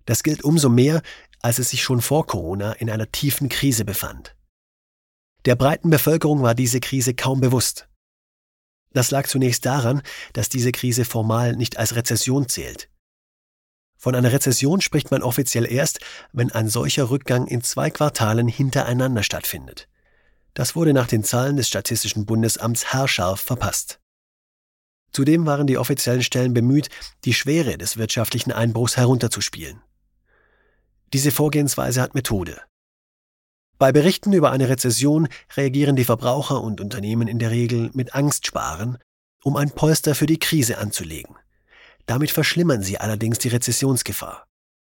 Das gilt umso mehr, als es sich schon vor Corona in einer tiefen Krise befand. Der breiten Bevölkerung war diese Krise kaum bewusst. Das lag zunächst daran, dass diese Krise formal nicht als Rezession zählt. Von einer Rezession spricht man offiziell erst, wenn ein solcher Rückgang in 2 Quartalen hintereinander stattfindet. Das wurde nach den Zahlen des Statistischen Bundesamts haarscharf verpasst. Zudem waren die offiziellen Stellen bemüht, die Schwere des wirtschaftlichen Einbruchs herunterzuspielen. Diese Vorgehensweise hat Methode. Bei Berichten über eine Rezession reagieren die Verbraucher und Unternehmen in der Regel mit Angstsparen, um ein Polster für die Krise anzulegen. Damit verschlimmern sie allerdings die Rezessionsgefahr.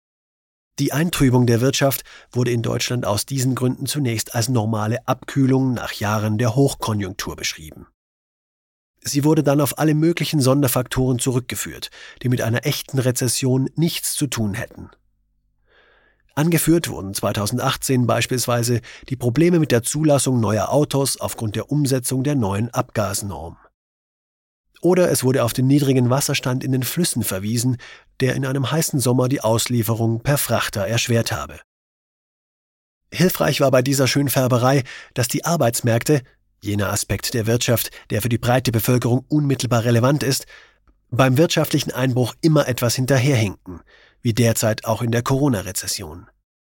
Die Eintrübung der Wirtschaft wurde in Deutschland aus diesen Gründen zunächst als normale Abkühlung nach Jahren der Hochkonjunktur beschrieben. Sie wurde dann auf alle möglichen Sonderfaktoren zurückgeführt, die mit einer echten Rezession nichts zu tun hätten. Angeführt wurden 2018 beispielsweise die Probleme mit der Zulassung neuer Autos aufgrund der Umsetzung der neuen Abgasnorm. Oder es wurde auf den niedrigen Wasserstand in den Flüssen verwiesen, der in einem heißen Sommer die Auslieferung per Frachter erschwert habe. Hilfreich war bei dieser Schönfärberei, dass die Arbeitsmärkte, jener Aspekt der Wirtschaft, der für die breite Bevölkerung unmittelbar relevant ist, beim wirtschaftlichen Einbruch immer etwas hinterherhinken, wie derzeit auch in der Corona-Rezession.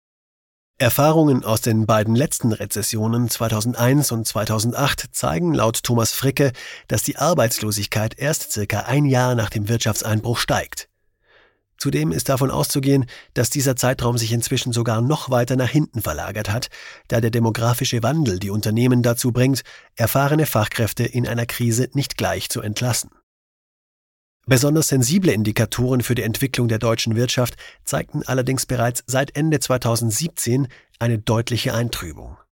Erfahrungen aus den beiden letzten Rezessionen 2001 und 2008 zeigen laut Thomas Fricke, dass die Arbeitslosigkeit erst circa ein Jahr nach dem Wirtschaftseinbruch steigt. Zudem ist davon auszugehen, dass dieser Zeitraum sich inzwischen sogar noch weiter nach hinten verlagert hat, da der demografische Wandel die Unternehmen dazu bringt, erfahrene Fachkräfte in einer Krise nicht gleich zu entlassen. Besonders sensible Indikatoren für die Entwicklung der deutschen Wirtschaft zeigten allerdings bereits seit Ende 2017 eine deutliche Eintrübung.